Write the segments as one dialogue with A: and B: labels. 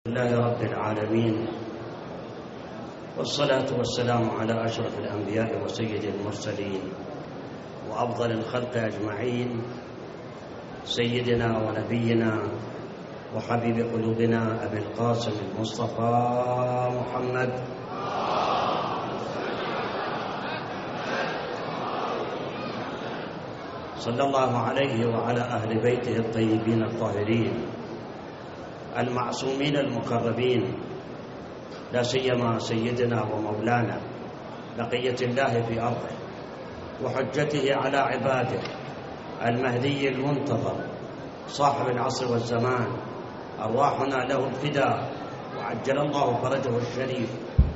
A: لله رب العالمين، والصلاة والسلام على أشرف الأنبياء وسيد المرسلين وأفضل الخلق أجمعين، سيدنا ونبينا وحبيب قلوبنا أبي القاسم المصطفى محمد صلى الله عليه وعلى أهل بيته الطيبين الطاهرين المعصومين المقربين، لا سيما سيدنا ومولانا بقية الله في أرضه وحجته على عباده المهدي المنتظر صاحب العصر والزمان، أرواحنا له الفداء وعجل الله فرجه الشريف.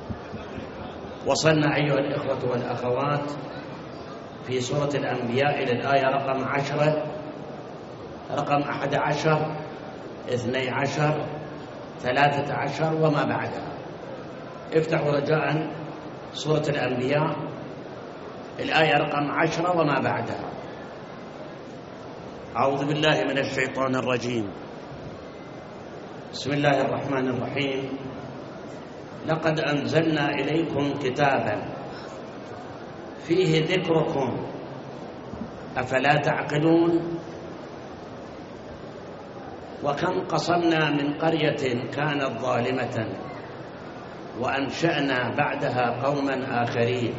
A: وصلنا أيها الإخوة والأخوات في سورة الأنبياء إلى الآية رقم 10 رقم 11 12 13 وما بعدها. افتحوا رجاء سورة الأنبياء الآية رقم 10 وما بعدها. أعوذ بالله من الشيطان الرجيم، بسم الله الرحمن الرحيم. لقد أنزلنا إليكم كتابا فيه ذكركم أفلا تعقلون. وكم قصمنا من قرية كانت ظالمة وأنشأنا بعدها قوما آخرين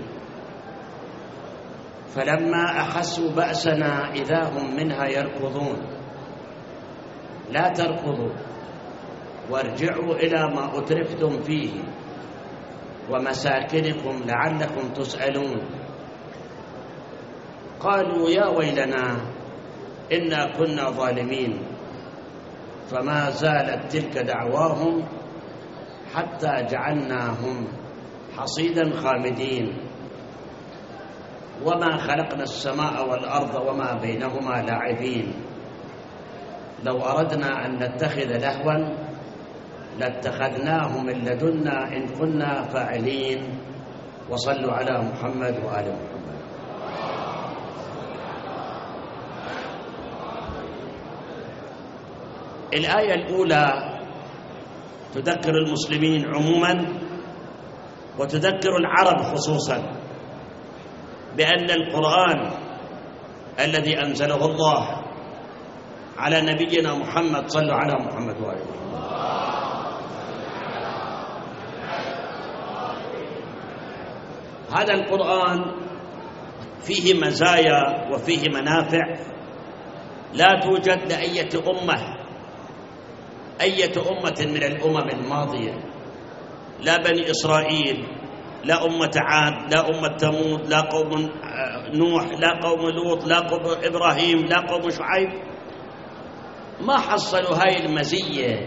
A: فلما أحسوا بأسنا إذا هم منها يركضون. لا تركضوا وارجعوا إلى ما أترفتم فيه ومساكنكم لعلكم تسألون. قالوا يا ويلنا إنا كنا ظالمين، فما زالت تلك دعواهم حتى جعلناهم حصيدا خامدين. وما خلقنا السماء والأرض وما بينهما لاعبين. لو أردنا أن نتخذ لهوا لاتخذناه من لدنا إن كنا فاعلين. وصلوا على محمد وآل محمد. الآية الأولى تذكر المسلمين عموما وتذكر العرب خصوصا بأن القرآن الذي أنزله الله على نبينا محمد، صلوا على محمد وآله، هذا القرآن فيه مزايا وفيه منافع لا توجد لأية أمة من الأمم الماضية، لا بني إسرائيل، لا أمة عاد، لا أمة ثمود، لا قوم نوح، لا قوم لوط، لا قوم إبراهيم، لا قوم شعيب، ما حصلوا هاي المزية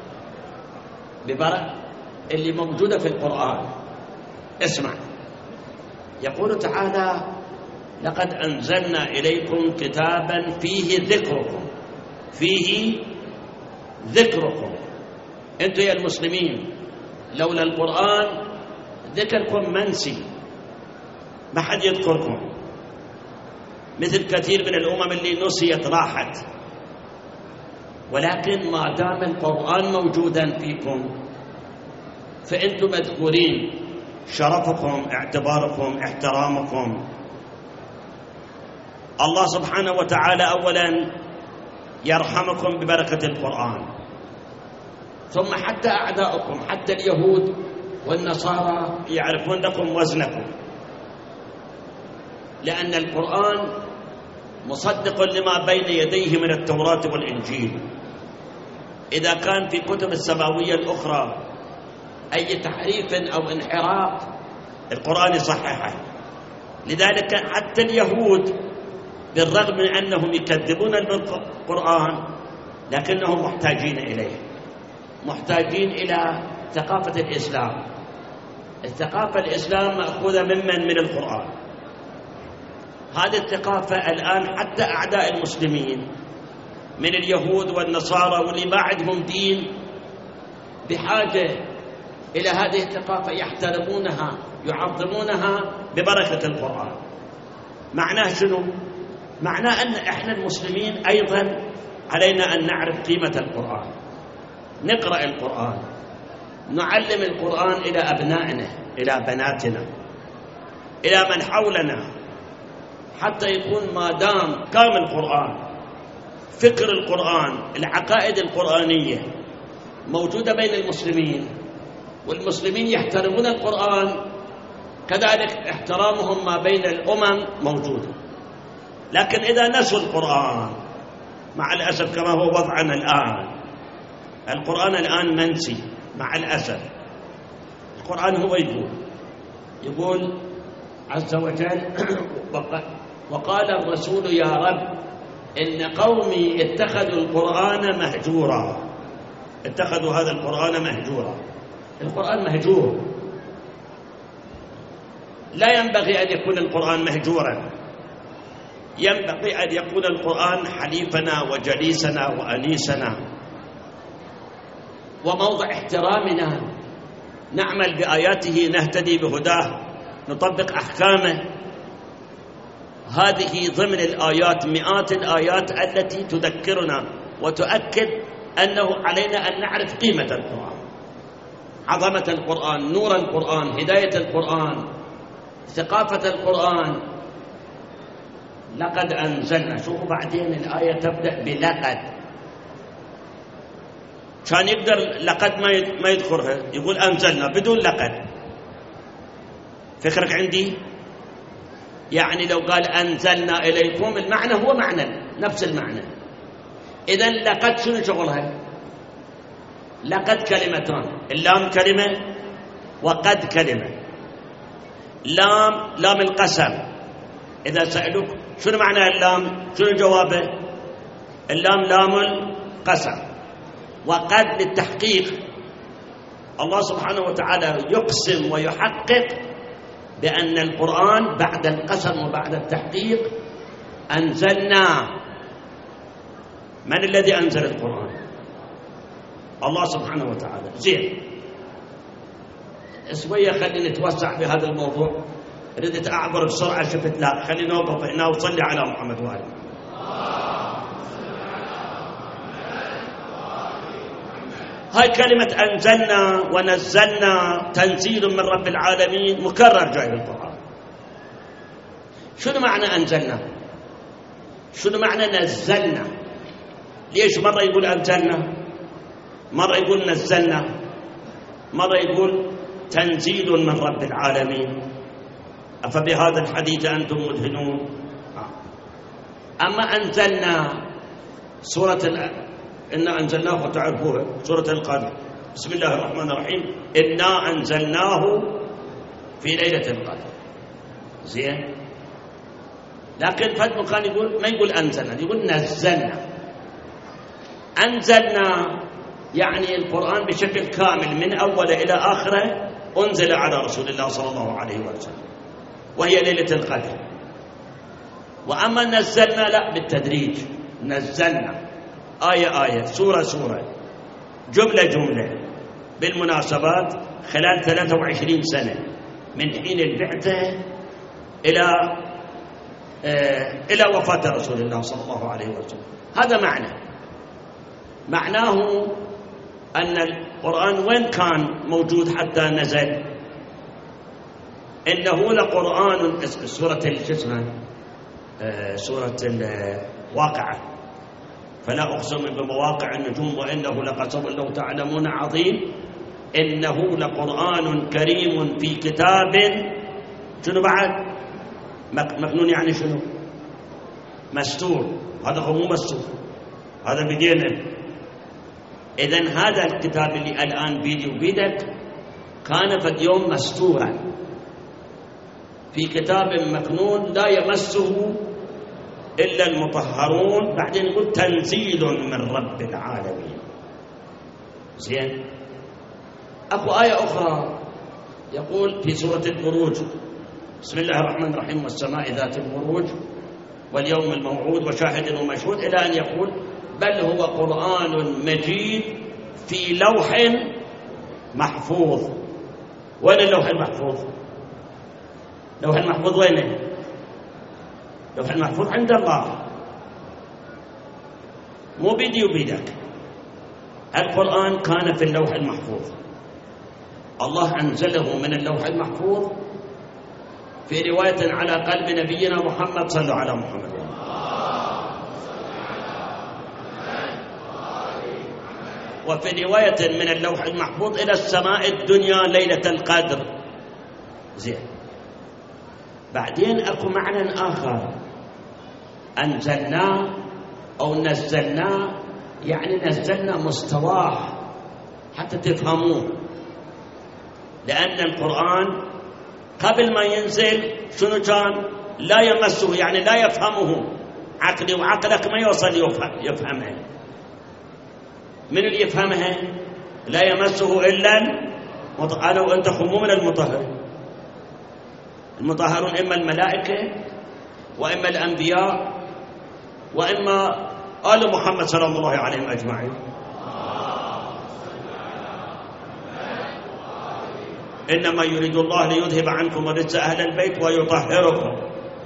A: ببركة اللي موجودة في القرآن. اسمع، يقول تعالى: لقد أنزلنا إليكم كتابا فيه ذكركم. فيه ذكركم. أنتم يا المسلمين لولا القرآن ذكركم منسي، ما حد يذكركم، مثل كثير من الأمم اللي نسيت راحت. ولكن ما دام القرآن موجودا فيكم فأنتم مذكورين، شرفكم، اعتباركم، احترامكم. الله سبحانه وتعالى أولا يرحمكم ببركة القرآن، ثم حتى أعداؤكم، حتى اليهود والنصارى يعرفون لكم وزنكم، لأن القرآن مصدق لما بين يديه من التوراة والإنجيل. إذا كان في كتب السماوية الأخرى أي تحريف أو انحراف القرآن يصححه. لذلك حتى اليهود بالرغم من أنهم يكذبون بالقرآن لكنهم محتاجين إليه، محتاجين إلى ثقافة الإسلام. الثقافة الإسلام مأخوذة من القرآن. هذه الثقافة الآن حتى أعداء المسلمين من اليهود والنصارى واللي ما عندهم دين بحاجة إلى هذه الثقافة، يحترمونها يعظمونها ببركة القرآن. معناه شنو؟ معناه أن إحنا المسلمين أيضا علينا أن نعرف قيمة القرآن، نقرأ القرآن، نعلم القرآن إلى أبنائنا، إلى بناتنا، إلى من حولنا، حتى يكون ما دام كامل القرآن، فكر القرآن، العقائد القرآنية موجودة بين المسلمين، والمسلمين يحترمون القرآن، كذلك احترامهم ما بين الأمم موجود. لكن إذا نسوا القرآن، مع الأسف كما هو وضعنا الآن، القرآن الآن منسي مع الأسف. القرآن هو يقول عز وجل وقال الرسول يا رب إن قومي اتخذوا القرآن مهجورا، اتخذوا هذا القرآن مهجورا. القرآن مهجور، لا ينبغي أن يكون القرآن مهجورا، ينبغي أن يكون القرآن حليفنا وجليسنا وأنيسنا وموضع احترامنا، نعمل بآياته، نهتدي بهداه، نطبق أحكامه. هذه ضمن الآيات، مئات الآيات التي تذكرنا وتؤكد أنه علينا أن نعرف قيمة القرآن، عظمة القرآن، نور القرآن، هداية القرآن، ثقافة القرآن. لقد أنزلنا، شوفوا بعدين الآية تبدأ بلقد، كان يقدر لقد ما يذكرها، يقول أنزلنا بدون لقد. فكرك عندي؟ يعني لو قال أنزلنا إليكم المعنى هو معنى، نفس المعنى. إذن لقد شنو شغلها؟ لقد كلمتان، اللام كلمة وقد كلمة. لام القسم، إذا سألوك شنو معنى اللام، شنو جوابه؟ اللام لام القسم. وقد للتحقيق، الله سبحانه وتعالى يقسم ويحقق بأن القرآن بعد القسم وبعد التحقيق أنزلنا. من الذي أنزل القرآن؟ الله سبحانه وتعالى. زين، شوية خلينا نتوسع بهذا الموضوع، ردت أعبر بسرعة، شفت لا، خلينا نوقف هنا وصلي على محمد وآله. هاي كلمة أنزلنا ونزلنا تنزيل من رب العالمين مكرر جاي بالقرآن. شنو معنى أنزلنا؟ شنو معنى نزلنا؟ ليش مرة يقول أنزلنا، مرة يقول نزلنا، مرة يقول تنزيل من رب العالمين؟ أفبهذا الحديث أنتم مدهنون؟ أما أنزلنا سورة إنا أنزلناه وتعرفوها، سورة القدر، بسم الله الرحمن الرحيم، إنا أنزلناه في ليلة القدر. زين، لكن فاتم كان يقول، ما يقول أنزلنا، يقول نزلنا. أنزلنا يعني القرآن بشكل كامل من أوله إلى آخره أنزل على رسول الله صلى الله عليه وسلم، وهي ليلة القدر. وأما نزلنا لا، بالتدريج، نزلنا آية آية، سورة سورة، جملة جملة، بالمناسبات خلال 23 سنة من حين البعثة إلى وفاة رسول الله صلى الله عليه وسلم. هذا معناه أن القرآن وين كان موجود حتى نزل؟ إنه لقرآن، سورة سورة الواقعة، فلا أقسم بمواقع النجوم وإنه لقسم لو تعلمون عظيم، إنه لقرآن كريم في كتاب شنو بعد؟ مكنون، يعني شنو؟ مستور. هذا هو مو مستور، هذا بدينا. إذن هذا الكتاب اللي الآن بيدي وبيدك كان في اليوم مستورا في كتاب مكنون لا يمسه إلا المطهرون. بعدين يقول تنزيل من رب العالمين. زين، أكو آية أخرى يقول في سورة البروج، بسم الله الرحمن الرحيم، والسماء ذات البروج واليوم الموعود وشاهد ومشهود، إلى أن يقول بل هو قرآن مجيد في لوح محفوظ. وين اللوح المحفوظ؟ اللوح المحفوظ وينه؟ اللوح المحفوظ عند الله، مو بيدي وبيدك. القرآن كان في اللوح المحفوظ، الله أنزله من اللوح المحفوظ في رواية على قلب نبينا محمد. صلوا على محمد. وفي رواية من اللوح المحفوظ إلى السماء الدنيا ليلة القدر. زين. بعدين أكو معنى آخر، أنزلناه أو نزلناه، يعني نزلنا مستواه حتى تفهموه، لأن القرآن قبل ما ينزل شنو كان؟ لا يمسه، يعني لا يفهمه عقلي وعقلك ما يوصل يفهمها. من اللي يفهمها؟ لا يمسه إلا أنا وأنت مو من المطهرين. المطهرون إما الملائكة وإما الأنبياء وإما آل محمد صلى الله عليه أجمعين. إنما يريد الله ليذهب عنكم الرجس أهل البيت ويطهركم.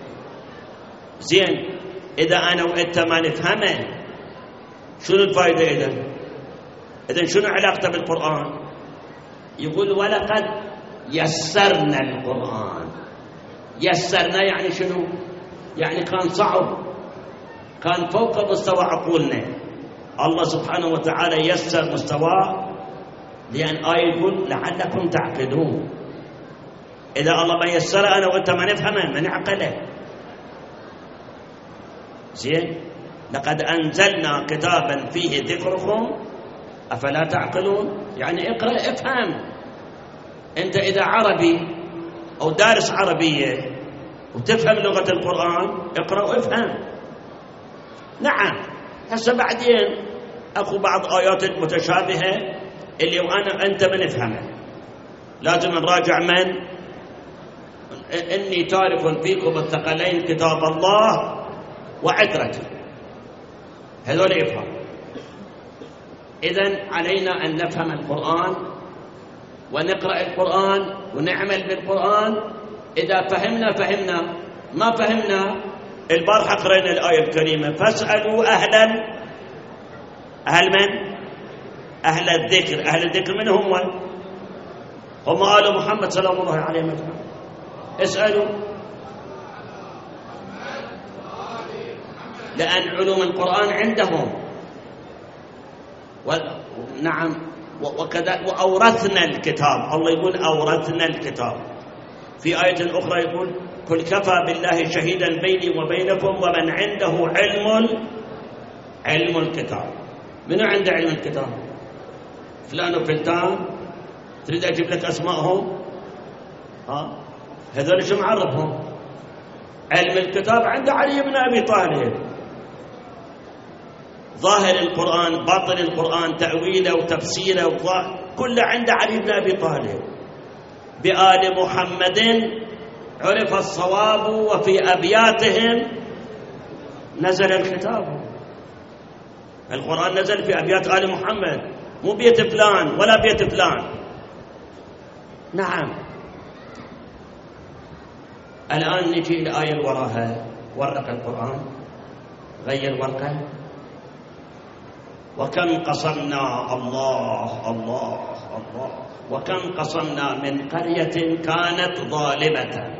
A: زين، إذا أنا وأنت ما نفهمه شنو الفائدة إذن شنو علاقته بالقرآن؟ يقول ولقد يسرنا القرآن. يسرنا يعني شنو؟ يعني كان صعب، كان فوق مستوى عقولنا. الله سبحانه وتعالى يسر مستواه، لأن آية يقول لعلكم تعقلون. إذا الله ما يسر أنا وأنت ما نفهمه ما نعقله. زين، لقد أنزلنا كتابا فيه ذكركم أفلا تعقلون. يعني اقرأ افهم. أنت إذا عربي أو دارس عربية وتفهم لغة القرآن اقرأ وافهم. نعم، هسه بعدين أكو بعض آيات المتشابهة اللي وأنا أنت ما نفهمها، لازم نراجع من إني تارك فيكم الثقلين كتاب الله وعترته، هذول يفهم. إذن علينا أن نفهم القرآن ونقرأ القرآن ونعمل بالقرآن. إذا فهمنا فهمنا، ما فهمنا. البارحة قرأنا الآية الكريمة فاسألوا أهل من؟ أهل الذكر. أهل الذكر من هم؟ هم آل محمد صلى الله عليه وسلم. اسألوا، لأن علوم القرآن عندهم. نعم، وكذا وأورثنا الكتاب. الله يقول أورثنا الكتاب. في آية أخرى يقول قل كفى بالله شهيدا بيني وبينكم ومن عنده علم الكتاب. منو عنده علم الكتاب؟ فلان وفلتان. تريد أجيب لك أسمائهم؟ هذول شو معرفهم؟ علم الكتاب عند علي بن أبي طالب. ظاهر القرآن، باطن القرآن، تأويله وتفسيره كله عند علي بن أبي طالب. بآل محمد عرف الصواب وفي أبياتهم نزل الكتاب. القرآن نزل في أبيات آل محمد، مو بيت فلان ولا بيت فلان. نعم. الآن نجي الآية اللي وراها. ورق القرآن، غير ورقة. وكم قصمنا الله الله الله وكم قصمنا من قرية كانت ظالمة.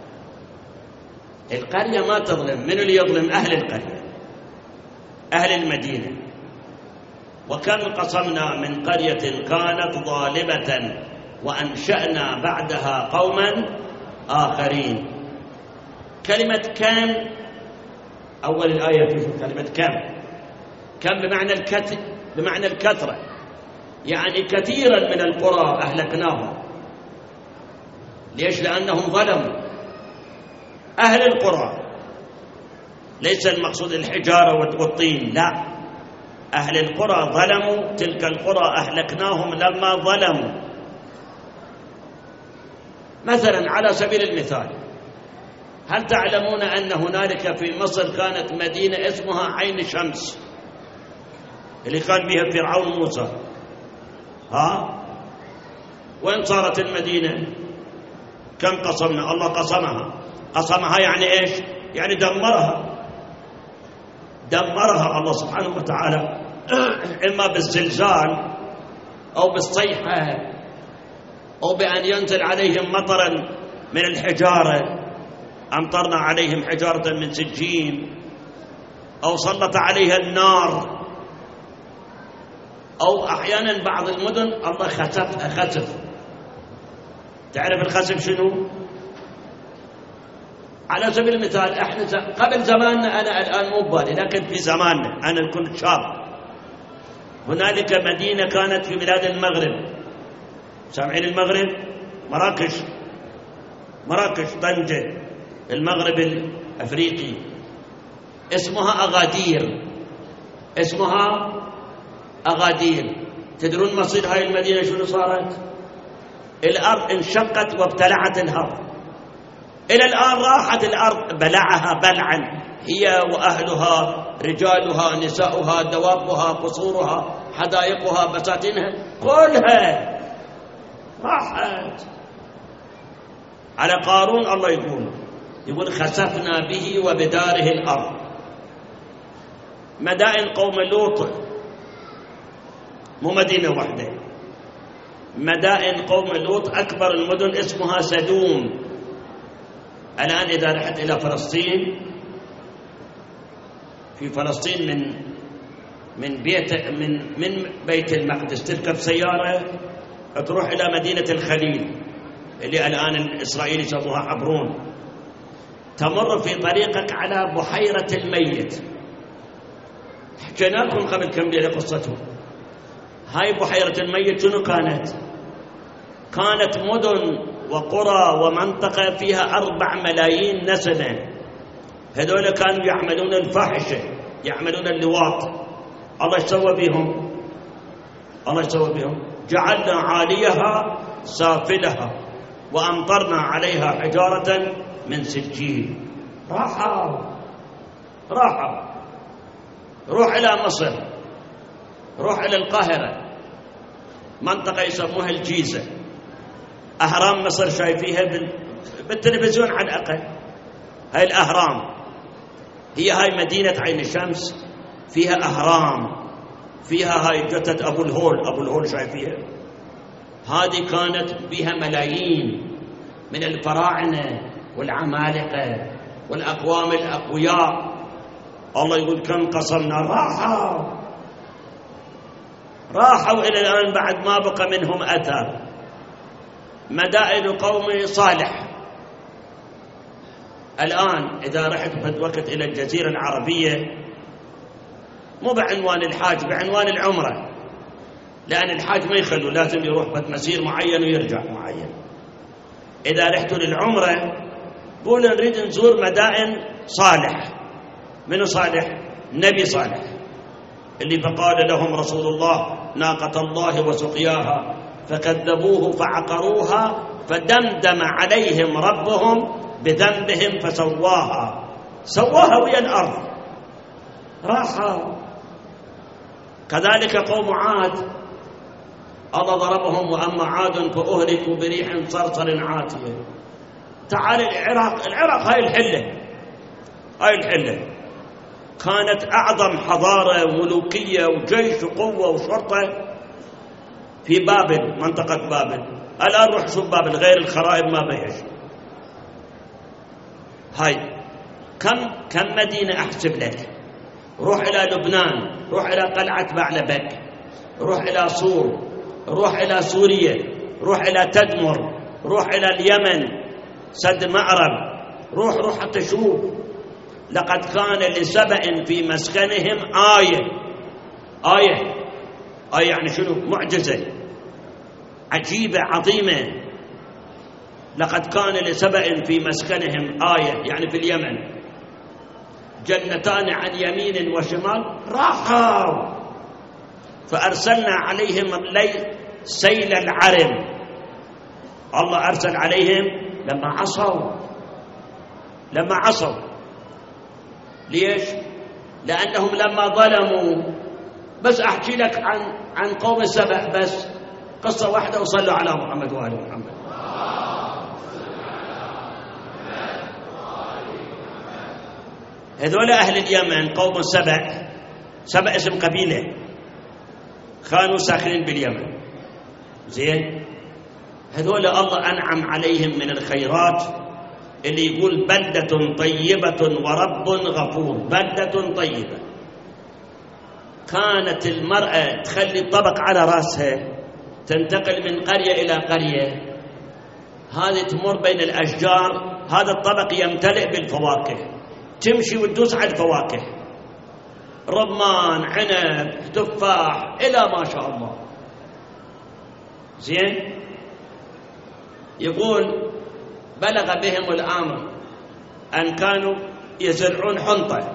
A: القرية ما تظلم. من اللي يظلم؟ أهل القرية، أهل المدينة. وكم قصمنا من قرية كانت ظالمة وأنشأنا بعدها قوما آخرين. كلمة كم أول الآية في كلمة كم بمعنى الكثرة، يعني كثيرا من القرى أهلكناهم. ليش؟ لأنهم ظلموا. أهل القرى، ليس المقصود الحجارة والطين، لا، أهل القرى ظلموا. تلك القرى أهلكناهم لما ظلموا. مثلا على سبيل المثال، هل تعلمون أن هنالك في مصر كانت مدينة اسمها عين شمس اللي قال بها فرعون موسى؟ وين صارت المدينة؟ كم قصمنا؟ الله قصمها يعني إيش؟ يعني دمرها الله سبحانه وتعالى، إما بالزلزال أو بالصيحة أو بأن ينزل عليهم مطرا من الحجارة، أمطرنا عليهم حجارة من سجين، أو سلط عليها النار، أو أحيانا بعض المدن الله خسفها خسف. تعرف الخسف شنو؟ على سبيل المثال احنا قبل زماننا، أنا الآن مو ببالي، لكن في زماننا أنا كنت شاب، هنالك مدينة كانت في بلاد المغرب، سامعين المغرب؟ مراكش طنجة، المغرب الأفريقي، اسمها أغادير. تدرون مصير هاي المدينة شنو صارت؟ الأرض انشقت وابتلعت الأرض، إلى الآن راحت الأرض بلعها بلعا، هي وأهلها، رجالها، نساؤها، دوابها، قصورها، حدائقها، بساتينها، كلها راحت. على قارون الله يقول خسفنا به وبداره الأرض. مدائن قوم لوط مو مدينة واحدة، مدائن قوم لوط أكبر المدن اسمها سدوم. الآن إذا رحت إلى فلسطين، في فلسطين من بيت المقدس تركب سيارة تروح إلى مدينة الخليل اللي الآن الإسرائيلي يسموها حبرون، تمر في طريقك على بحيرة الميت. حكينا لكم قبل كم ليلة قصته. هاي بحيرة الميت شنو كانت؟ كانت مدن وقرى ومنطقة فيها 4 ملايين نسمة، هذول كانوا يعملون الفاحشة، يعملون اللواط. الله يسوى بهم جعلنا عاليها سافلها وأمطرنا عليها حجارة من سجيل. راحوا. روح إلى مصر، روح إلى القاهرة، منطقة يسموها الجيزة، أهرام مصر شايفيها بالتلفزيون على الأقل. هاي الأهرام هي هاي مدينة عين الشمس، فيها أهرام، فيها هاي جثة أبو الهول شايفيها. هذه كانت فيها ملايين من الفراعنة والعمالقة والأقوام الأقوياء. الله يقول كم قصمنا. راحوا إلى الآن بعد ما بقى منهم أثر. مدائن قوم صالح الآن إذا رحت في وقت إلى الجزيرة العربية، مو بعنوان الحاج، بعنوان العمرة، لأن الحاج ما يخلوا، لازم يروح مسير معين ويرجع معين. إذا رحتوا للعمرة قولوا نريد نزور مدائن صالح. منو صالح؟ نبي صالح، اللي فقال لهم رسول الله ناقة الله وسقياها فكذبوه فعقروها فدمدم عليهم ربهم بذنبهم سواها ويا الأرض. راحوا. كذلك قوم عاد الله ضربهم، وأما عاد فأهلكوا بريح صرصر عاتية. تعال العراق هاي الحلة كانت أعظم حضارة ملوكية وجيش وقوة وشرطة في بابل، منطقة بابل. الآن روح شوف بابل غير الخرائب ما بيش. هاي كم مدينة أحسب لك. روح إلى لبنان، روح إلى قلعة بعلبك، روح إلى صور، روح إلى سوريا، روح إلى تدمر، روح إلى اليمن سد مأرب، روح حتى شوف. لقد كان لسبأ في مسكنهم آية يعني شنو؟ معجزة عجيبة عظيمة. لقد كان لسبأ في مسكنهم آية، يعني في اليمن، جنتان عن يمين وشمال. راحوا فأرسلنا عليهم سيل العرم. الله أرسل عليهم لما عصوا. ليش؟ لأنهم لما ظلموا. بس أحكي لك عن قوم سبأ بس قصة واحدة، وصلوا على محمد وآل محمد. هذول أهل اليمن قوم سبأ اسم قبيلة، كانوا ساكنين باليمن. زين، هذول الله أنعم عليهم من الخيرات، اللي يقول بلدة طيبة ورب غفور. بلدة طيبة، كانت المرأة تخلي الطبق على رأسها، تنتقل من قرية إلى قرية، هذه تمر بين الأشجار، هذا الطبق يمتلئ بالفواكه، تمشي وتدوس على الفواكه، رمان، عنب، تفاح، إلى ما شاء الله. زين، يقول بلغ بهم الأمر أن كانوا يزرعون حنطة.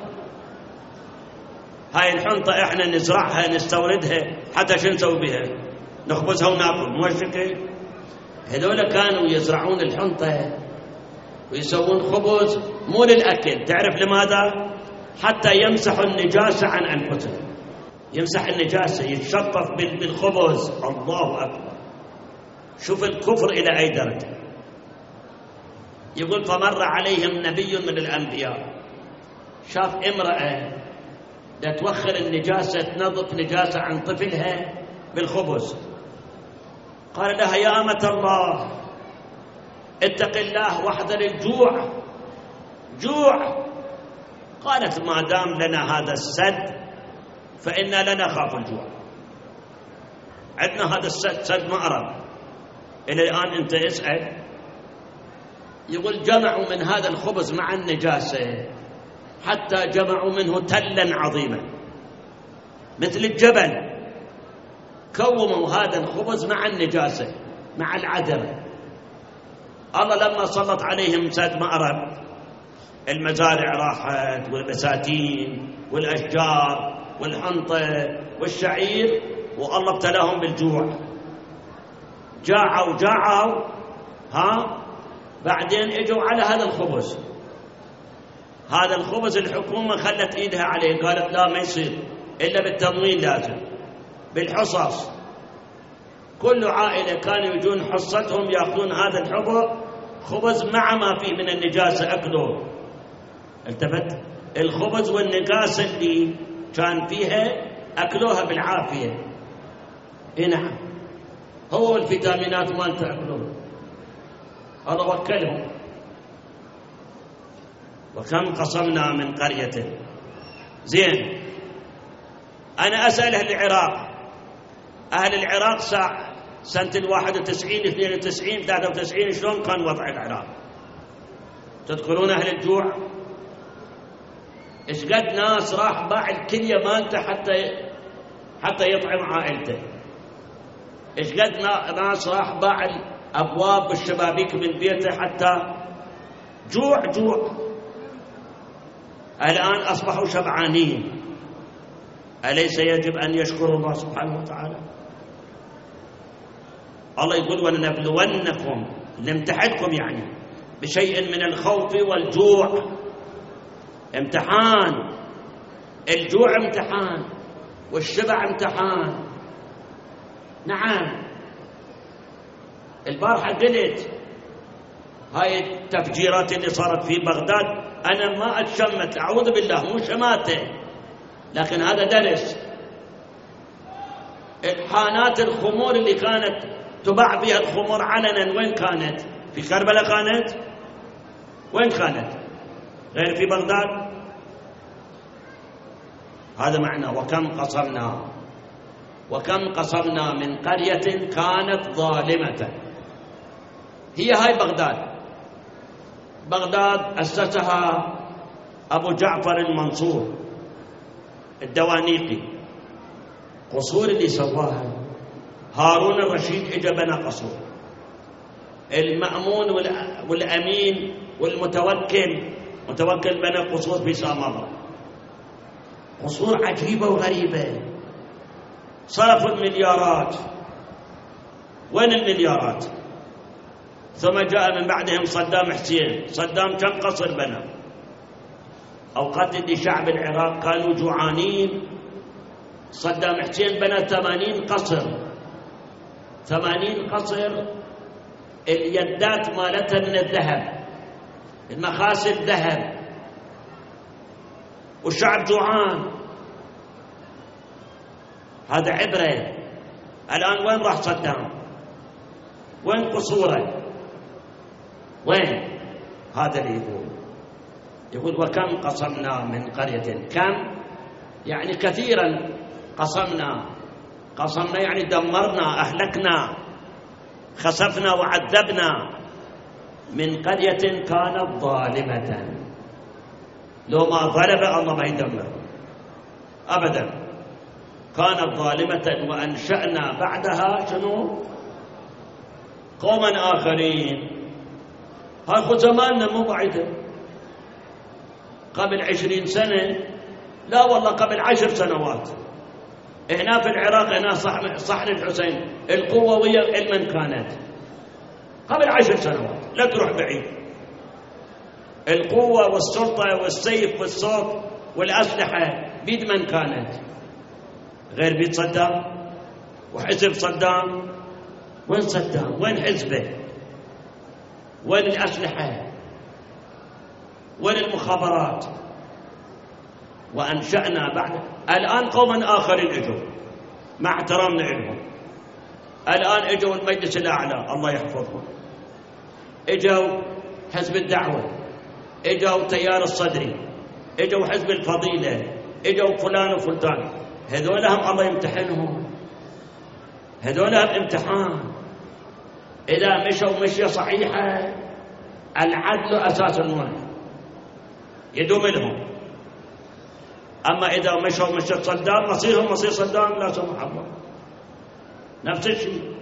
A: هاي الحنطة إحنا نزرعها نستوردها، حتى شو نسوي بها؟ نخبزها وناكل، مو هالشكل. هذول كانوا يزرعون الحنطة ويسوون خبز مو للأكل، تعرف لماذا؟ حتى يمسحوا النجاسة عن أنفسهم، يمسح النجاسة، يتشطف بالخبز. الله أكبر، شوف الكفر إلى أي درجة. يقول فمر عليهم نبي من الأنبياء، شاف امرأة لا توخر النجاسة، تنظف نجاسة عن طفلها بالخبز، قال لها يا أمة الله اتق الله واحذر الجوع. جوع؟ قالت ما دام لنا هذا السد فإنا لا نخاف الجوع، عندنا هذا السد، سد مأرب، إلى الآن أنت اسأل. يقول جمعوا من هذا الخبز مع النجاسة حتى جمعوا منه تلا عظيما مثل الجبل، كوموا هذا الخبز مع النجاسة مع العذرة. الله لما سلط عليهم سد مأرب، المزارع راحت والبساتين والأشجار والحنطة والشعير، والله ابتلاهم بالجوع، جاعوا بعدين اجوا على هذا الخبز. هذا الخبز الحكومة خلت ايدها عليه، قالت لا ما يصير الا بالتموين، لازم بالحصص. كل عائلة كانوا يجون حصتهم ياخذون هذا الخبز مع ما فيه من النجاسة أكلوه. التفت الخبز والنجاسة اللي كان فيها أكلوها بالعافية. نعم، هو الفيتامينات ما تأكلوها، الله وكلهم. وكم قصمنا من قرية. زين، أنا أسأل أهل العراق، أهل العراق سنة 91 92 93 شلون كان وضع العراق؟ تذكرون أهل الجوع؟ إيش قد ناس راح باع الكلية مالته حتى يطعم عائلته. إيش قد ناس راح باع الأبواب والشبابيك من بيته حتى جوع. الآن أصبحوا شبعانين. أليس يجب أن يشكروا الله سبحانه وتعالى؟ الله يقول ولنبلونكم، نمتحنكم يعني بشيء من الخوف والجوع. امتحان، الجوع امتحان والشبع امتحان. نعم، البارحة قلت هاي التفجيرات اللي صارت في بغداد، أنا ما أتشمت، أعوذ بالله، مو شماتة، لكن هذا درس. الحانات الخمور اللي كانت تباع فيها الخمور علنا، وين كانت؟ في كربلاء كانت؟ وين كانت؟ غير في بغداد. هذا معنى وكم قصمنا من قرية كانت ظالمة. هي هاي بغداد أسسها أبو جعفر المنصور الدوانيقي. قصور اللي سواها هارون الرشيد اجى بنى قصور، المأمون والأمين والمتوكل بنى قصور في سامراء، قصور عجيبة وغريبة. صرفوا المليارات. وين المليارات؟ ثم جاء من بعدهم صدام حسين. صدام كم قصر بنى؟ أوقات اللي شعب العراق كانوا جوعانين. صدام حسين بنى 80 قصر. 80 قصر، اليدات مالتها من الذهب، المخاسل ذهب، والشعب جوعان. هذا عبرة. الآن وين راح صدام؟ وين قصوره؟ وين؟ هذا اللي يقول وكم قصمنا من قرية. كم يعني كثيرا، قصمنا يعني دمرنا، أهلكنا، خسفنا وعذبنا. من قرية كانت ظالمة، لو ما ظلم الله ما يدمر أبدا. كانت ظالمة وأنشأنا بعدها شنو؟ قوما آخرين. هاخذ زماننا مو بعيدة، قبل 20 سنة، لا والله قبل 10 سنوات، هنا في العراق، هنا صحن الحسين، القوة ويا علما كانت قبل 10 سنوات، لا تروح بعيد. القوة والسلطة والسيف والصوت والأسلحة بيد من كانت؟ غير بيد صدام وحزب صدام. وين صدام؟ وين حزبه؟ وين الأسلحة؟ وين المخابرات؟ وأنشأنا بعد. الآن قوما آخرين اجوا، مع احترامنا لهم، الآن اجوا المجلس الأعلى الله يحفظهم، اجوا حزب الدعوة، اجوا تيار الصدري، اجوا حزب الفضيلة، اجوا فلان وفلان. هذولهم الله يمتحنهم، هذولهم امتحان. إذا مشوا مشية صحيحة العدل أساس الملك يدوم لهم، أما إذا مشوا مشية صدام مصيرهم مصير صدام لا سمح الله. نفس الشيء.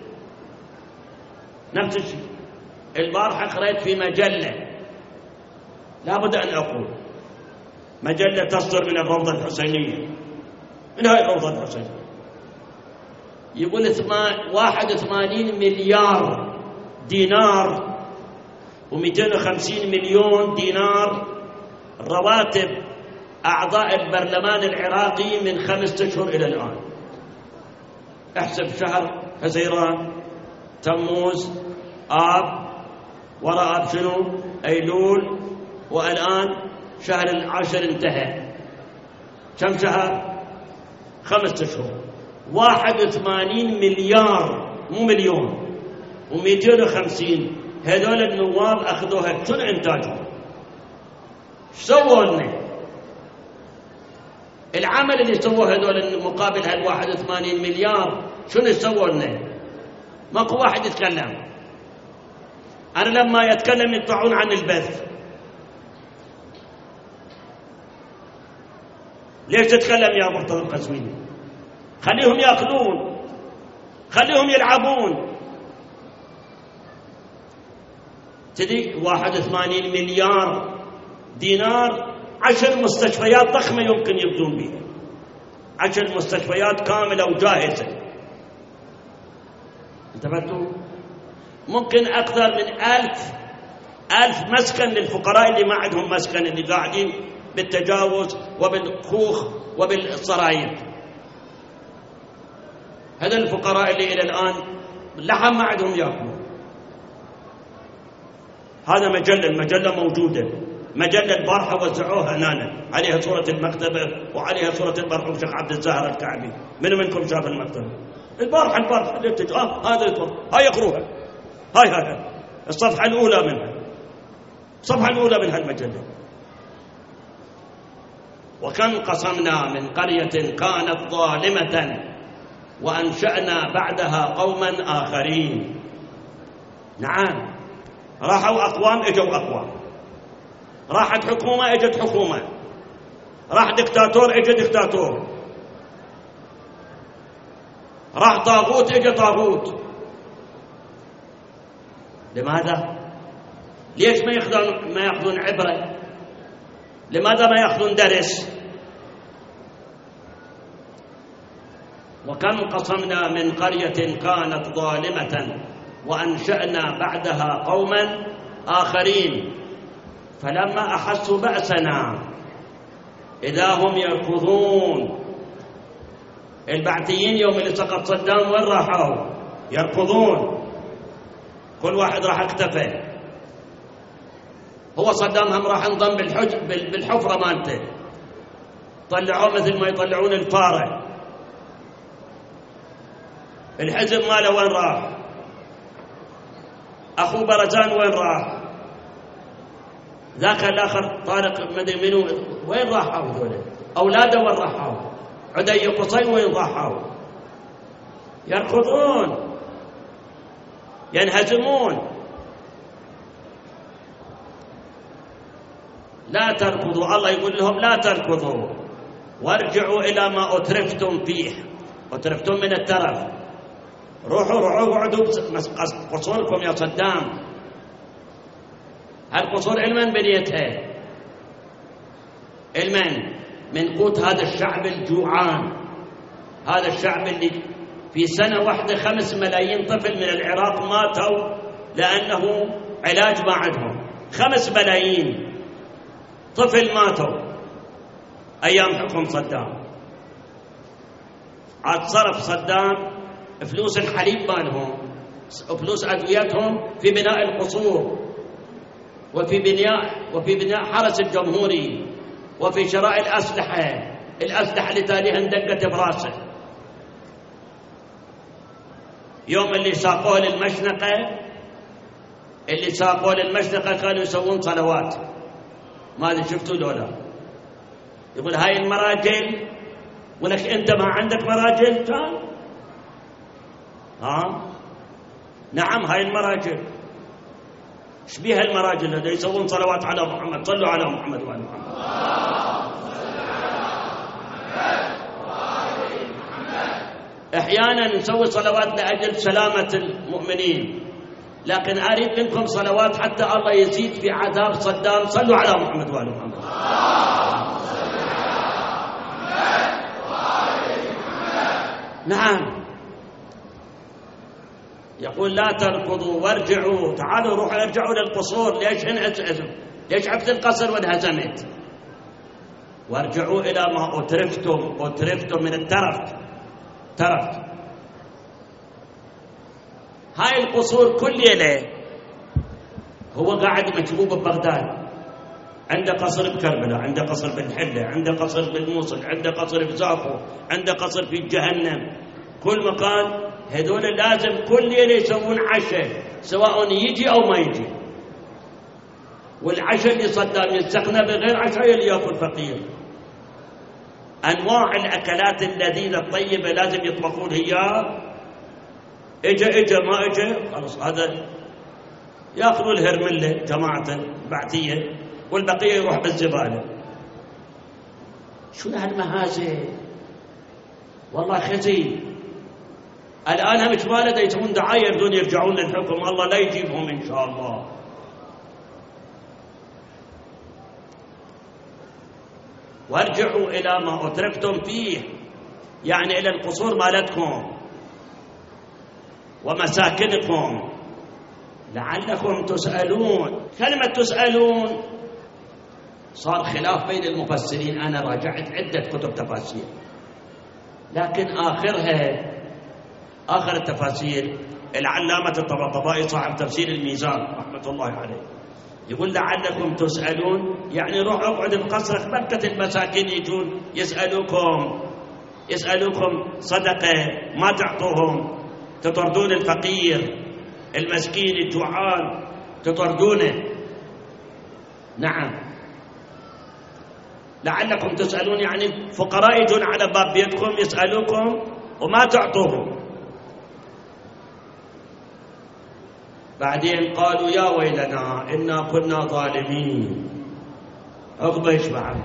A: البارحة قرأت في مجلة، لابد أن أقول، مجلة تصدر من الروضة الحسينية، من هاي الروضة الحسينية، يقول 81 مليار دينار و250 مليون دينار رواتب أعضاء البرلمان العراقي من 5 أشهر إلى الآن. احسب شهر حزيران، تموز، آب، وراء آب شنو؟ أيلول، والآن شهر 10 انتهى. كم شهر؟ 5 أشهر. 81 مليار مو مليون و250. هذول النواب أخذوها، شنو إنتاجهم؟ ايش سووا لنا؟ العمل اللي سووه هذول مقابل هال 81 مليار شنو سووا لنا؟ ماكو واحد يتكلم. أنا لما يتكلم يقطعون عن البث. ليش تتكلم يا مرتضى القزويني؟ خليهم يأكلون، خليهم يلعبون. تدري 81 مليار دينار 10 مستشفيات ضخمة يمكن يبدون بها، 10 مستشفيات كاملة وجاهزة. انتبهتوا؟ ممكن أكثر من 1000 مسكن للفقراء اللي ما عندهم مسكن، اللي قاعدين بالتجاوز وبالخوخ وبالسراير. هذا الفقراء اللي إلى الآن لحم ما عندهم يأكلون. هذا المجلة موجودة، مجلة البارحة وزعوها هنا، عليها صورة المكتبة وعليها صورة المرحوم شيخ عبد الزاهر الكعبي. من منكم شاف المكتبة؟ البارحة هذا يطلع، هاي يقروها، هاي الصفحة الأولى منها، الصفحة الأولى من هالمجلة. وكم قصمنا من قرية كانت ظالمة وأنشأنا بعدها قوما آخرين. نعم، راحوا أقوام اجوا أقوام، راحت حكومة اجت حكومة، راح دكتاتور اجى دكتاتور، راح طاغوت اجى طاغوت. لماذا؟ ليش ما يأخذون عبرة؟ لماذا ما يأخذون درس؟ وكم قصمنا من قرية كانت ظالمة وأنشأنا بعدها قوما آخرين فلما أحسوا بأسنا إذا هم يركضون. البعثيين يوم اللي سقط صدام وين راحوا؟ يركضون، كل واحد راح اكتفى. هو صدام هم راح انضم بالحفرة مالته، طلعوه مثل ما يطلعون الفارة. الحزب ماله وين راح؟ أخو برزان وين راح؟ ذاك الآخر طارق مدري منو وين راحوا ذولا؟ أولاده وين راحوا؟ عدي قصي وين راحوا؟ يركضون ينهزمون. لا تركضوا، الله يقول لهم لا تركضوا وارجعوا إلى ما أترفتم فيه. أترفتم من الترف، روحوا اقعدوا قصوركم يا صدام. هالقصور علما بنيتها علما من قوت هذا الشعب الجوعان، هذا الشعب اللي في سنة واحدة 5 ملايين طفل من العراق ماتوا لأنه علاج ما عندهم. 5 ملايين طفل ماتوا أيام حكم صدام. عاد صرف صدام فلوس الحليب مالهم وفلوس أدويتهم في بناء القصور وفي بناء حرس الجمهوري وفي شراء الأسلحة اللي تاليها اندقت براسه. يوم اللي ساقوه للمشنقة كانوا يسوون صلوات، ما ادري شفتوا لولا. يقول هاي المراجل، ولك انت ما عندك مراجل كان؟ نعم هاي المراجل. ايش بيها المراجل هذا؟ يسوون صلوات على محمد. صلوا على محمد وعلى محمد. احيانا نسوي صلوات لاجل سلامة المؤمنين، لكن اريد منكم صلوات حتى الله يزيد في عذاب صدام. صلوا على محمد وعلى محمد. نعم يقول لا تركضوا وارجعوا، تعالوا روحوا ارجعوا للقصور. ليش عبت القصر وانهزمت؟ وارجعوا إلى ما أترفتم من الترف. هاي القصور كل ليلة هو قاعد مجبوب ببغداد، عنده قصر بكربلاء، عنده قصر بالحلة، عنده قصر بالموصل، عنده قصر بزافو، عنده قصر في جهنم. كل مكان هذول لازم كل ليلة يسوون عشاء، سواء يجي أو ما يجي. والعشاء اللي صدام يستغنى بغير عشاء اللي يأكل فقير. أنواع الأكلات اللذيذة الطيبة لازم يطبخون إياه. إجا ما إجا خلاص هذا يأخذوا الهرملة جماعة البعثية والبقية يروح بالزبالة. شو هالمهازة؟ والله خزي. الآن هم إجمالا يسوون دعاية يريدون يرجعون للحكم. الله لا يجيبهم إن شاء الله. وارجعوا إلى ما أترفتم فيه، يعني إلى القصور مالتكم ومساكنكم لعلكم تسألون. كلمة تسألون صار خلاف بين المفسرين. أنا راجعت عدة كتب تفاسير، لكن آخر التفاسير العلامة الطباطبائي صاحب تفسير الميزان رحمة الله عليه يقول لعلكم تسألون، يعني روح اقعد بقصرك بركة المساكين يجون يسألوكم صدقة ما تعطوهم، تطردون الفقير المسكين الجوعان تطردونه. نعم لعلكم تسألون يعني فقراء يجون على باب بيتكم يسألوكم وما تعطوهم. بعدين قالوا يا ويلنا إنا كنا ظالمين. عقب ايش بعد؟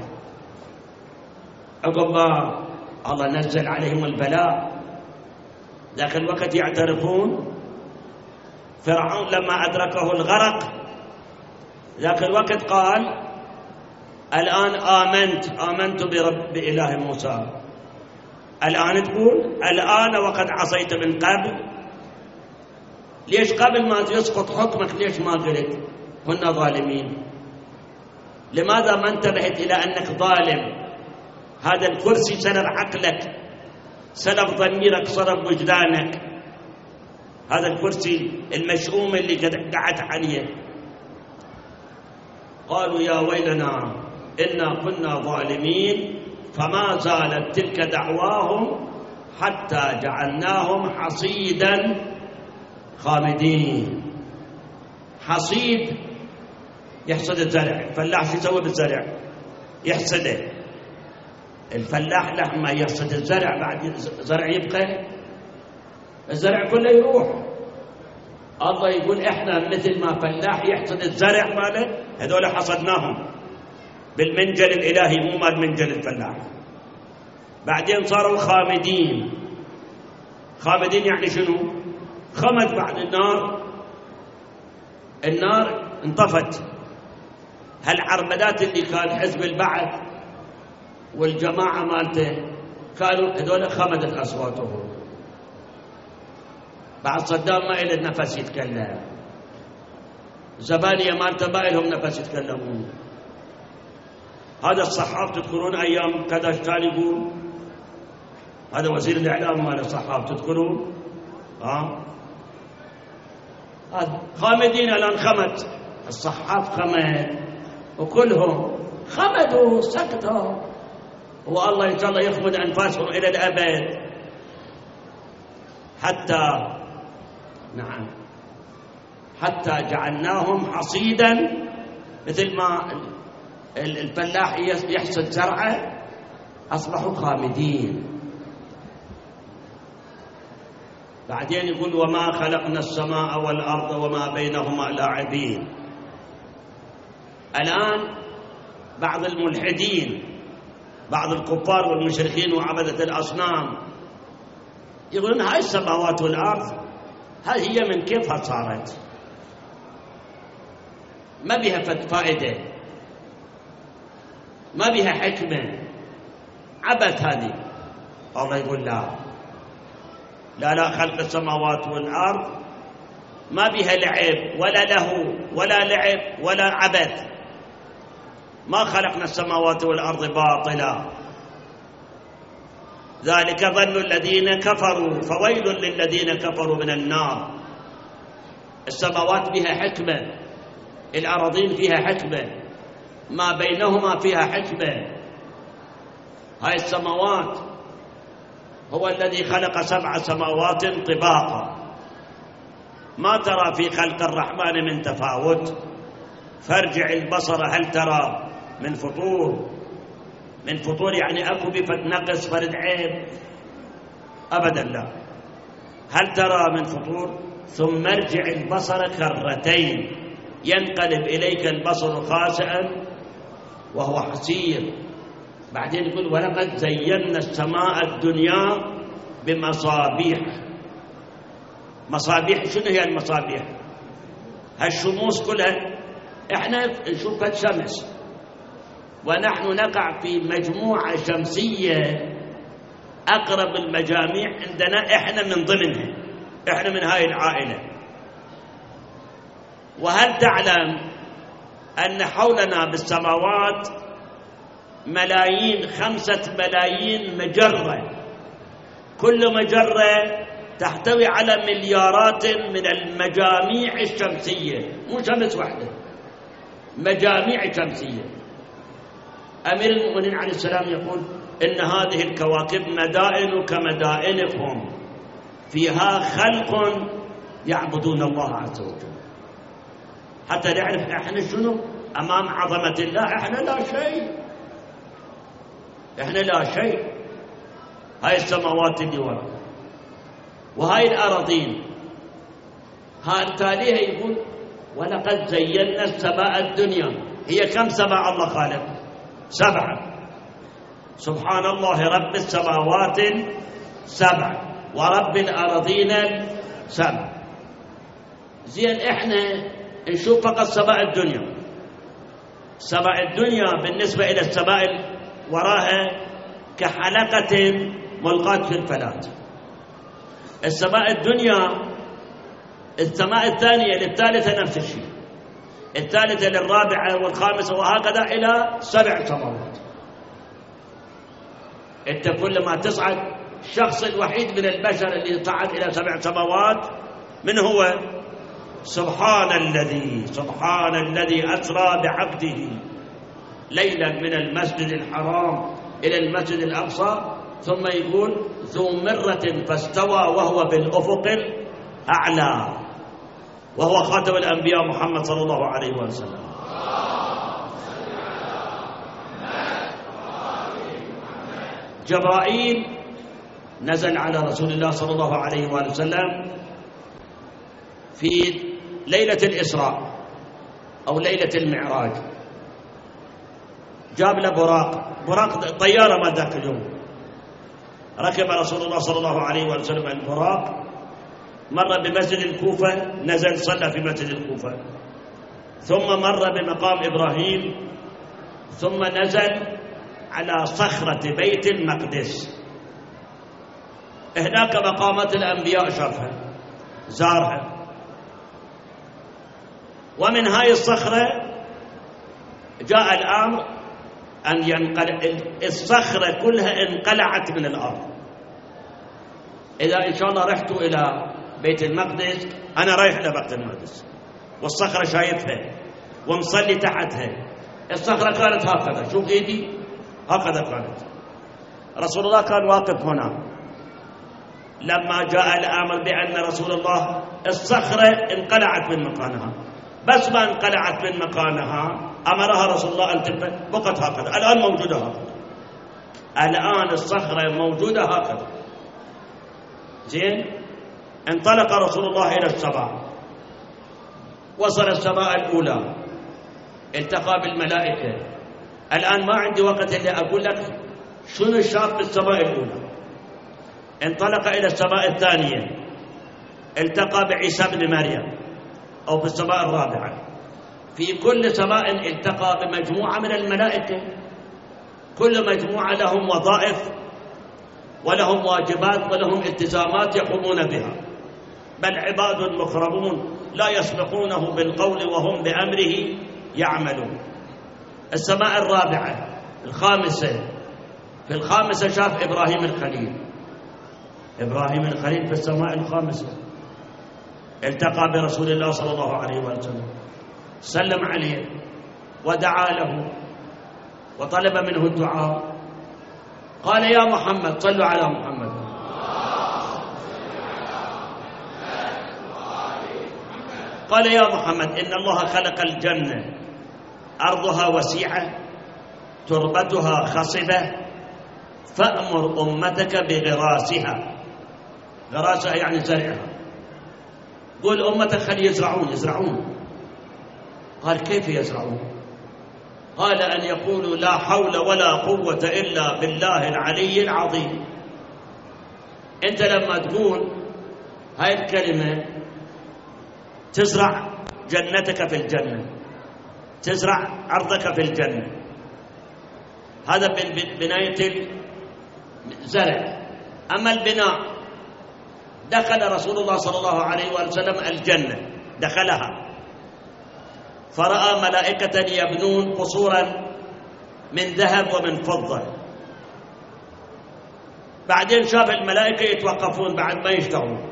A: عقب الله نزل عليهم البلاء، ذاك الوقت يعترفون. فرعون لما أدركه الغرق ذاك الوقت قال الآن آمنت بإله موسى. الآن تقول الآن وقد عصيت من قبل. ليش قبل ما يسقط حكمك ليش ما قلت كنا ظالمين؟ لماذا ما انتبهت إلى أنك ظالم؟ هذا الكرسي سلب عقلك، سلب ضميرك، سلب وجدانك. هذا الكرسي المشؤوم اللي قعدت عليه. قالوا يا ويلنا إنا كنا ظالمين فما زالت تلك دعواهم حتى جعلناهم حصيدا خامدين. حصيد يحصد الزرع. الفلاح شو يسوي بالزرع؟ يحصده. الفلاح لما يحصد الزرع بعد زرع يبقى، الزرع كله يروح. الله يقول احنا مثل ما فلاح يحصد الزرع ماله، هذول حصدناهم بالمنجل الالهي مو مال منجل الفلاح. بعدين صاروا خامدين. خامدين يعني شنو؟ خمد بعد النار انطفت. هالعربدات اللي كان حزب البعث والجماعة مالته كانوا هذول خمدت أصواتهم. بعد صدام ما إله نفس يتكلم، زبانية مالته ما إلهم نفس يتكلمون. هذا الصحاف تذكرون أيام كذا كان يقول، هذا وزير الإعلام مال الصحاف تذكرون؟ خامدين الآن خمد الصحاف، خمد وكلهم خمدوا سكتوا. والله إن شاء الله يخمد أنفاسهم إلى الأبد حتى جعلناهم حصيدا. مثل ما الفلاح يحصد زرعه أصبحوا خامدين. بعدين يقول وما خلقنا السماء والأرض وما بينهما لاعبين. الآن بعض الملحدين، بعض الكفار والمشركين وعبدة الأصنام يقولون هاي السماوات والأرض هي من كيفها صارت، ما بها فائدة، ما بها حكمة، عبث هذه. الله يقول لا خلق السماوات والأرض ما بها لعب ولا له ولا لعب ولا عبث. ما خلقنا السماوات والأرض باطلا، ذلك ظن الذين كفروا فويل للذين كفروا من النار. السماوات بها حكمة، الأراضين فيها حكمة، ما بينهما فيها حكمة. هاي السماوات هو الذي خلق 7 سماوات طباقا، ما ترى في خلق الرحمن من تفاوت، فارجع البصر هل ترى من فطور. من فطور يعني أكو بفت نقص فرد عيب؟ أبدا لا. هل ترى من فطور؟ ثم ارجع البصر كرتين ينقلب إليك البصر خاسئا وهو حسير. بعدين يقول ولقد زينا السماء الدنيا بمصابيح. مصابيح شنو هي المصابيح؟ هالشموس كلها احنا نشوفها الشمس، ونحن نقع في مجموعة شمسية أقرب المجاميع عندنا، احنا من ضمنها، احنا من هاي العائلة. وهل تعلم أن حولنا بالسماوات 5 ملايين مجرة، كل مجرة تحتوي على مليارات من المجاميع الشمسية، مو شمس واحدة، مجاميع شمسية. أمير المؤمنين عليه السلام يقول إن هذه الكواكب مدائن كمدائنكم فيها خلق يعبدون الله عز وجل. حتى نعرف احنا شنو أمام عظمة الله. احنا لا شيء، احنا لا شيء. هاي السماوات اللي وراء وهاي الأراضين. تاليها يقول ولقد زينا السماء الدنيا. هي كم سماء الله خالق؟ 7. سبحان الله رب السماوات 7 ورب الأراضين 7. زين احنا نشوف فقط سماء الدنيا. سماء الدنيا بالنسبة إلى السماء وراها كحلقة ملقاة في الفلاة. السماء الدنيا، السماء الثانية للثالثة نفس الشيء، الثالثة للرابعة والخامسة وهكذا إلى 7 سماوات. أنت كل ما تصعد، الشخص الوحيد من البشر اللي صعد إلى 7 سماوات من هو؟ سبحان الذي أسرى بعبده ليلا من المسجد الحرام إلى المسجد الأقصى، ثم يقول ذو مرة فاستوى وهو بالأفق الأعلى. وهو خاتم الأنبياء محمد صلى الله عليه وسلم. جبرائيل نزل على رسول الله صلى الله عليه وسلم في ليلة الإسراء أو ليلة المعراج. جاب له براق طيارة ما ذاك اليوم. ركب رسول الله صلى الله عليه وسلم البراق، مر بمسجد الكوفة، نزل صلى في مسجد الكوفة، ثم مر بمقام إبراهيم، ثم نزل على صخرة بيت المقدس. هناك مقامات الأنبياء شافها زارها. ومن هاي الصخرة جاء الأمر أن ينقلع الصخرة كلها، انقلعت من الأرض. إذا إن شاء الله رحتوا إلى بيت المقدس، أنا رايح لبيت المقدس والصخرة شايفها ومصلي تحتها. الصخرة كانت هكذا، شوف إيدي هكذا كانت. رسول الله كان واقف هنا. لما جاء الأمر بأن رسول الله الصخرة انقلعت من مكانها، بس ما انقلعت من مكانها أمرها رسول الله أن تبقى، بقت هكذا. الآن موجودة هكذا، الآن الصخرة موجودة هكذا. زين. انطلق رسول الله إلى السماء، وصل السماء الأولى، التقى بالملائكة. الآن ما عندي وقت اللي أقول لك شنو شاف في السماء الأولى. انطلق إلى السماء الثانية، التقى بعيسى بن مريم، أو في السماء الرابعة. في كل سماء التقى بمجموعة من الملائكة، كل مجموعة لهم وظائف ولهم واجبات ولهم التزامات يقومون بها، بل عباد مكرمون لا يسبقونه بالقول وهم بأمره يعملون. السماء الرابعة الخامسة، في الخامسة شاف إبراهيم الخليل. إبراهيم الخليل في السماء الخامسة التقى برسول الله صلى الله عليه وسلم، سلم عليه ودعا له وطلب منه الدعاء. قال يا محمد، صلوا على محمد. قال يا محمد إن الله خلق الجنة أرضها وسيعة تربتها خصبة، فأمر أمتك بغراسها. غراسها يعني زرعها. قول أمتك خلي يزرعون. قال كيف يزرعون؟ قال أن يقولوا لا حول ولا قوة إلا بالله العلي العظيم. أنت لما تقول هاي الكلمة تزرع جنتك في الجنة، تزرع أرضك في الجنة. هذا بناية الزرع. أما البناء، دخل رسول الله صلى الله عليه وسلم الجنة، دخلها فرأى ملائكة يبنون قصورا من ذهب ومن فضة. بعدين شاف الملائكة يتوقفون بعد ما يشتغلون،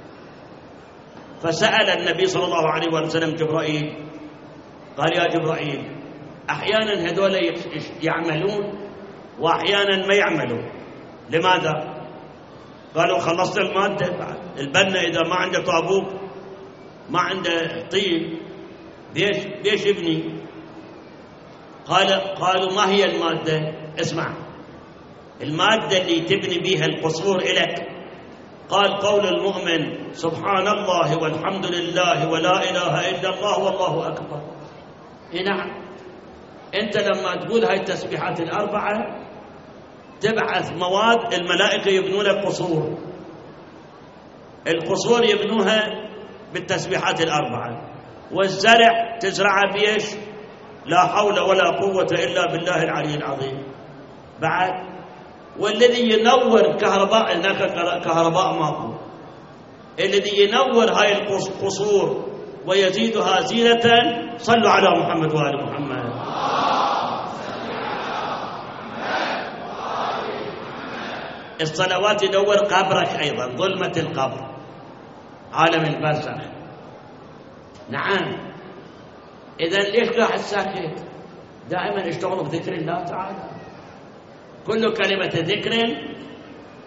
A: فسأل النبي صلى الله عليه وسلم جبرائيل، قال يا جبرائيل أحيانا هذول يعملون وأحيانا ما يعملون، لماذا؟ قالوا خلصت المادة. البنا إذا ما عنده طابوق ما عنده طين ليش يبني؟ قالوا ما هي المادة؟ اسمع، المادة اللي تبني بها القصور إلك. قال قول المؤمن سبحان الله والحمد لله ولا إله إلا الله والله أكبر. نعم، أنت لما تقول هاي التسبيحات الأربعة تبعث مواد، الملائكة يبنون القصور. القصور يبنوها بالتسبيحات الأربعة، والزرع تزرعه بيش؟ لا حول ولا قوة إلا بالله العلي العظيم. بعد والذي ينور كهرباء، هناك كهرباء ماكو، الذي ينور هاي القصور ويزيدها زينة، صلوا على محمد وآل محمد. الصلوات يدور قبرك أيضا، ظلمة القبر، عالم البرزخ. نعم. إذن ليش قاعد ساكت؟ دائما اشتغلوا بذكر الله تعالى. كل كلمة ذكر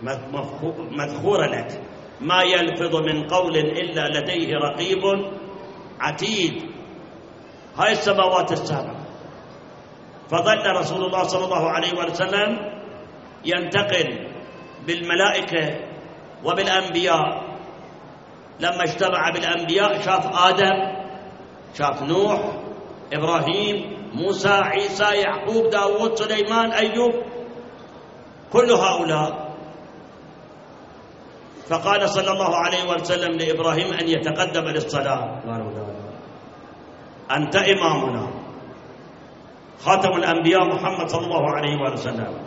A: مذخورة لك، ما يلفظ من قول إلا لديه رقيب عتيد، هاي السماوات السبع. فظل رسول الله صلى الله عليه وسلم ينتقل بالملائكة وبالأنبياء. لما اجتمع بالأنبياء شاف آدم، شاف نوح، إبراهيم، موسى، عيسى، يعقوب، داود، سليمان، أيوب، كل هؤلاء. فقال صلى الله عليه وسلم لإبراهيم أن يتقدم للصلاة، أنت إمامنا خاتم الأنبياء محمد صلى الله عليه وسلم.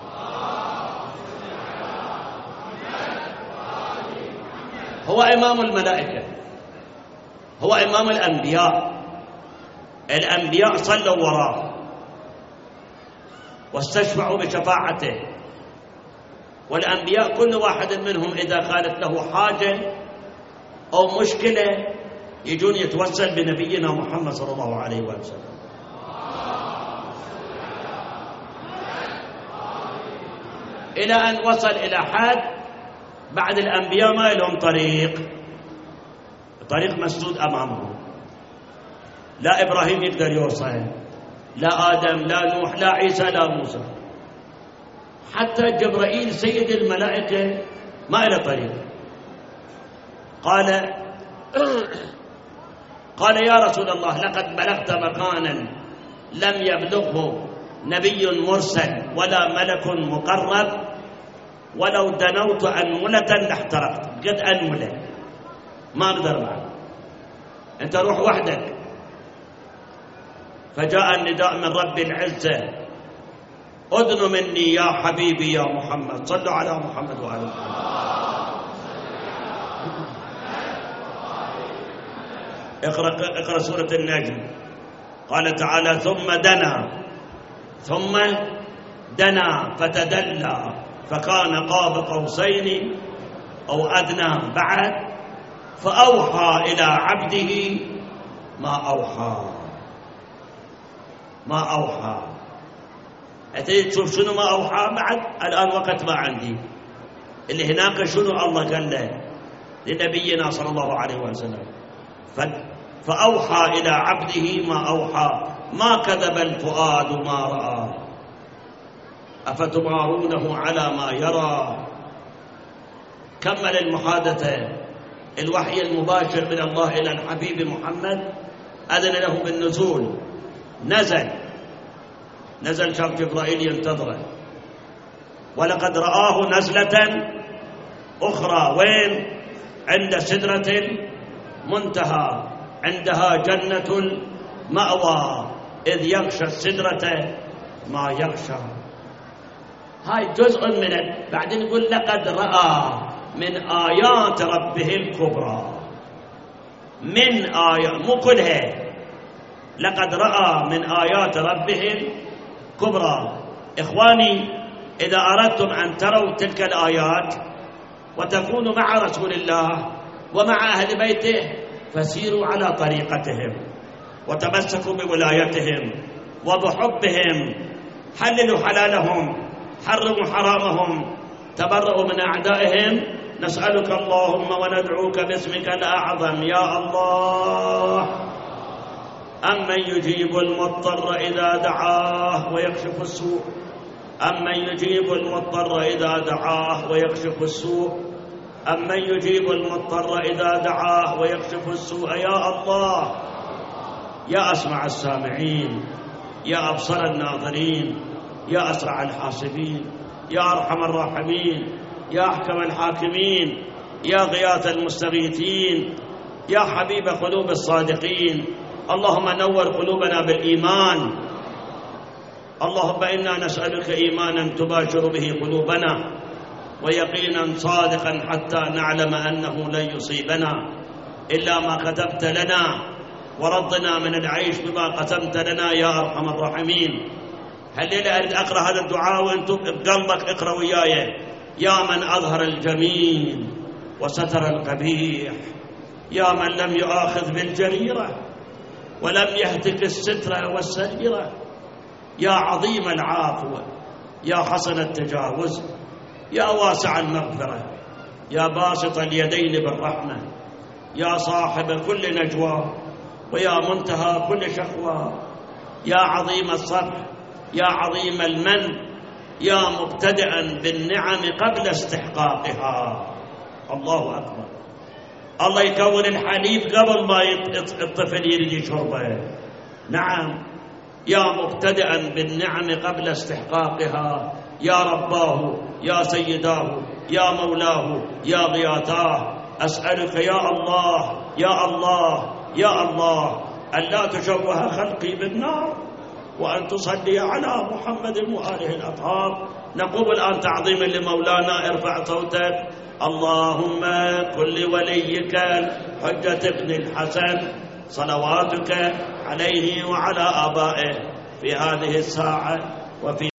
A: هو إمام الملائكة، هو إمام الأنبياء. الأنبياء صلوا وراه واستشفعوا بشفاعته، والأنبياء كل واحد منهم إذا كانت له حاجة أو مشكلة يجون يتوسل بنبينا محمد صلى الله عليه وسلم. إلى أن وصل إلى حد بعد الأنبياء ما لهم طريق مسدود أمامهم. لا إبراهيم يقدر يوصل، لا آدم، لا نوح، لا عيسى، لا موسى، حتى جبرائيل سيد الملائكة ما له طريق. قال يا رسول الله لقد بلغت مكانا لم يبلغه نبي مرسل ولا ملك مقرب، ولو دنوت أنملة لاحترقت. قد أنملة ما أقدر معك، أنت روح وحدك. فجاء النداء من رب العزة: أدن مني يا حبيبي يا محمد. صلوا على محمد وآل محمد. اقرأ سورة النجم. قال تعالى: ثم دنا فتدلى فكان قاب قوسين أو أدنى. بعد فأوحى إلى عبده ما أوحى. أتريد تشوف شنو ما أوحى؟ بعد الآن وقت ما عندي. اللي هناك شنو الله قال له لنبينا صلى الله عليه وسلم. فأوحى إلى عبده ما أوحى ما كذب الفؤاد ما رأى أفتمارونه على ما يرى. كمل المحادثة. الوحي المباشر من الله إلى الحبيب محمد أذن له بالنزول. نزل شاف جبرائيل ينتظره، ولقد رآه نزلة أخرى. وين؟ عند سدرة المنتهى، عندها جنة المأوى، إذ يغشى السدرة ما يغشى. هاي جزء من بعدين يقول لقد رأى من آيات ربه الكبرى. من آيات، مو كلها، لقد رأى من آيات ربه الكبرى. إخواني، إذا أردتم أن تروا تلك الآيات وتكونوا مع رسول الله ومع أهل بيته فسيروا على طريقتهم وتمسكوا بولايتهم وبحبهم. حللوا حلالهم، حرموا حرامهم، تبرؤوا من أعدائهم. نسألك اللهم وندعوك باسمك الأعظم يا الله أمن يجيب المضطر إذا دعاه ويكشف السوء، أمن يجيب المضطر إذا دعاه ويكشف السوء، أمن يجيب المضطر إذا دعاه ويكشف السوء. يا الله، يا أسمع السامعين، يا أبصر الناظرين، يا أسرع الحاسبين، يا أرحم الراحمين، يا أحكم الحاكمين، يا غياث المستغيثين، يا حبيب قلوب الصادقين. اللهم نور قلوبنا بالإيمان. اللهم إنا نسألك إيمانا تباشر به قلوبنا، ويقينا صادقا حتى نعلم أنه لن يصيبنا إلا ما كتبت لنا، ورضنا من العيش بما قسمت لنا يا أرحم الراحمين. هالليلة أريد أقرأ هذا الدعاء وأنتم بقلبك اقرأوا وياي. يا من أظهر الجميل وستر القبيح، يا من لم يؤاخذ بالجريرة ولم يهتك الستر والسريرة، يا عظيم العافو، يا حسن التجاوز، يا واسع المغفرة، يا باسط اليدين بالرحمة، يا صاحب كل نجوى، ويا منتهى كل شقوى، يا عظيم الصفح، يا عظيم المن، يا مبتدئا بالنعم قبل استحقاقها. الله أكبر. الله يكون الحليب قبل ما الطفل يريد يشربه. نعم، يا مبتدئا بالنعم قبل استحقاقها، يا رباه، يا سيداه، يا مولاه، يا غياثاه، أسألك يا الله يا الله يا الله أن لا تشوه خلقي بالنار، وأن تصلي على محمد وآله الأطهار. نقوم الآن تعظيما لمولانا. ارفع صوتك. اللهم كن لوليك حجة ابن الحسن صلواتك عليه وعلى آبائه في هذه الساعة وفي